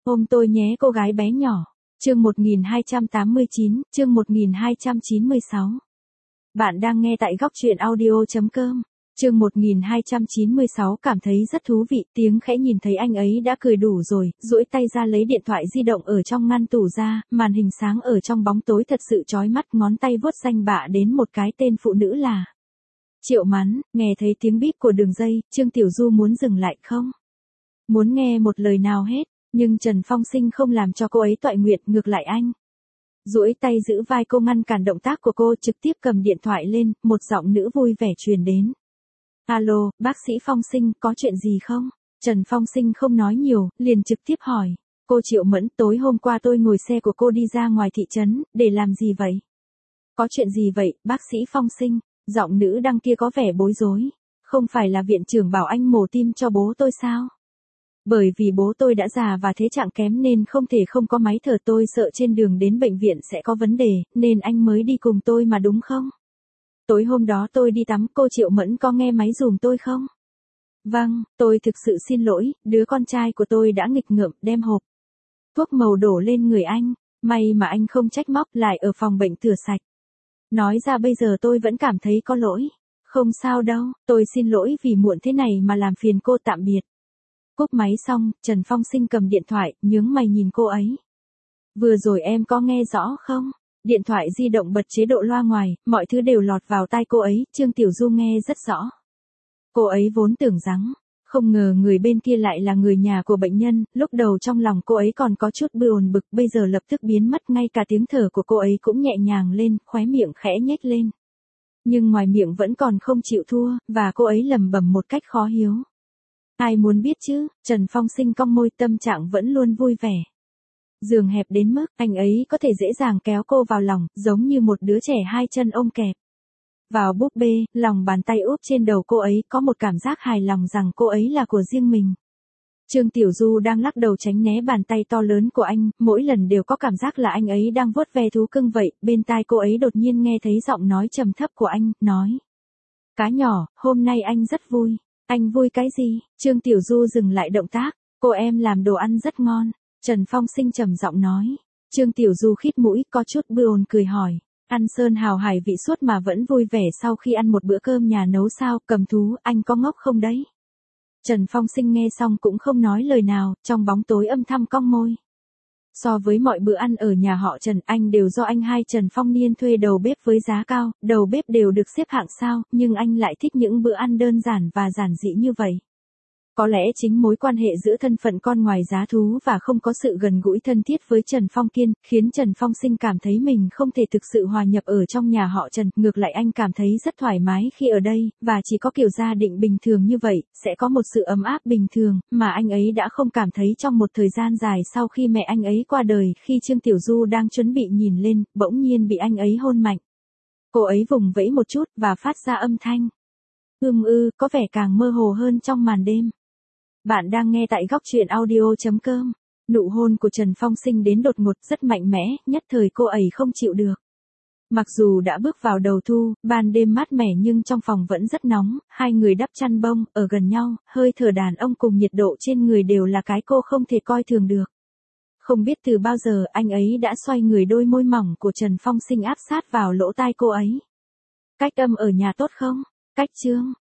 Ôm tôi nhé cô gái bé nhỏ. Chương 1289, chương 1296. Bạn đang nghe tại góc truyện audio.com. Chương 1296 cảm thấy rất thú vị, tiếng khẽ nhìn thấy anh ấy đã cười đủ rồi, duỗi tay ra lấy điện thoại di động ở trong ngăn tủ ra, màn hình sáng ở trong bóng tối thật sự chói mắt, ngón tay vuốt danh bạ đến một cái tên phụ nữ là Triệu Mắn. Nghe thấy tiếng bíp của đường dây, Trương Tiểu Du muốn dừng lại không? Muốn nghe một lời nào hết, nhưng Trần Phong Sinh không làm cho cô ấy toại nguyện, ngược lại anh duỗi tay giữ vai cô ngăn cản động tác của cô, trực tiếp cầm điện thoại lên, một giọng nữ vui vẻ truyền đến. Alo, bác sĩ Phong Sinh, có chuyện gì không? Trần Phong Sinh không nói nhiều, liền trực tiếp hỏi. Cô Triệu Mẫn, tối hôm qua tôi ngồi xe của cô đi ra ngoài thị trấn, để làm gì vậy? Có chuyện gì vậy, bác sĩ Phong Sinh? Giọng nữ đăng kia có vẻ bối rối. Không phải là viện trưởng bảo anh mổ tim cho bố tôi sao? Bởi vì bố tôi đã già và thế trạng kém nên không thể không có máy thở, tôi sợ trên đường đến bệnh viện sẽ có vấn đề, nên anh mới đi cùng tôi mà đúng không? Tối hôm đó tôi đi tắm, cô Triệu Mẫn có nghe máy giùm tôi không? Vâng, tôi thực sự xin lỗi, đứa con trai của tôi đã nghịch ngợm đem hộp thuốc màu đổ lên người anh, may mà anh không trách móc, lại ở phòng bệnh rửa sạch. Nói ra bây giờ tôi vẫn cảm thấy có lỗi. Không sao đâu, tôi xin lỗi vì muộn thế này mà làm phiền cô, tạm biệt. Cúp máy xong, Trần Phong Sinh cầm điện thoại, nhướng mày nhìn cô ấy. Vừa rồi em có nghe rõ không? Điện thoại di động bật chế độ loa ngoài, mọi thứ đều lọt vào tai cô ấy, Trương Tiểu Du nghe rất rõ. Cô ấy vốn tưởng rằng, không ngờ người bên kia lại là người nhà của bệnh nhân, lúc đầu trong lòng cô ấy còn có chút buồn bực, bây giờ lập tức biến mất, ngay cả tiếng thở của cô ấy cũng nhẹ nhàng lên, khóe miệng khẽ nhếch lên. Nhưng ngoài miệng vẫn còn không chịu thua, và cô ấy lẩm bẩm một cách khó hiểu. Ai muốn biết chứ? Trần Phong Sinh cong môi, tâm trạng vẫn luôn vui vẻ. Giường hẹp đến mức anh ấy có thể dễ dàng kéo cô vào lòng, giống như một đứa trẻ hai chân ôm kẹp vào búp bê, lòng bàn tay úp trên đầu cô ấy, có một cảm giác hài lòng rằng cô ấy là của riêng mình. Trương Tiểu Du đang lắc đầu tránh né bàn tay to lớn của anh, mỗi lần đều có cảm giác là anh ấy đang vuốt ve thú cưng vậy, bên tai cô ấy đột nhiên nghe thấy giọng nói trầm thấp của anh, nói. Cá nhỏ, hôm nay anh rất vui. Anh vui cái gì? Trương Tiểu Du dừng lại động tác, cô em làm đồ ăn rất ngon. Trần Phong Sinh trầm giọng nói. Trương Tiểu Du khít mũi, có chút buồn cười hỏi. Ăn sơn hào hải vị suốt mà vẫn vui vẻ sau khi ăn một bữa cơm nhà nấu sao? Cầm thú, anh có ngốc không đấy? Trần Phong Sinh nghe xong cũng không nói lời nào, trong bóng tối âm thầm cong môi. So với mọi bữa ăn ở nhà họ Trần, anh đều do anh hai Trần Phong Niên thuê đầu bếp với giá cao, đầu bếp đều được xếp hạng sao, nhưng anh lại thích những bữa ăn đơn giản và giản dị như vậy. Có lẽ chính mối quan hệ giữa thân phận con ngoài giá thú và không có sự gần gũi thân thiết với Trần Phong Kiên, khiến Trần Phong Sinh cảm thấy mình không thể thực sự hòa nhập ở trong nhà họ Trần, ngược lại anh cảm thấy rất thoải mái khi ở đây, và chỉ có kiểu gia đình bình thường như vậy, sẽ có một sự ấm áp bình thường, mà anh ấy đã không cảm thấy trong một thời gian dài sau khi mẹ anh ấy qua đời. Khi Trương Tiểu Du đang chuẩn bị nhìn lên, bỗng nhiên bị anh ấy hôn mạnh. Cô ấy vùng vẫy một chút, và phát ra âm thanh. Có vẻ càng mơ hồ hơn trong màn đêm. Bạn đang nghe tại góc truyện audio.com. Nụ hôn của Trần Phong Sinh đến đột ngột, rất mạnh mẽ, nhất thời cô ấy không chịu được. Mặc dù đã bước vào đầu thu, ban đêm mát mẻ nhưng trong phòng vẫn rất nóng, hai người đắp chăn bông, ở gần nhau, hơi thở đàn ông cùng nhiệt độ trên người đều là cái cô không thể coi thường được. Không biết từ bao giờ anh ấy đã xoay người, đôi môi mỏng của Trần Phong Sinh áp sát vào lỗ tai cô ấy. Cách âm ở nhà tốt không? Cách Trương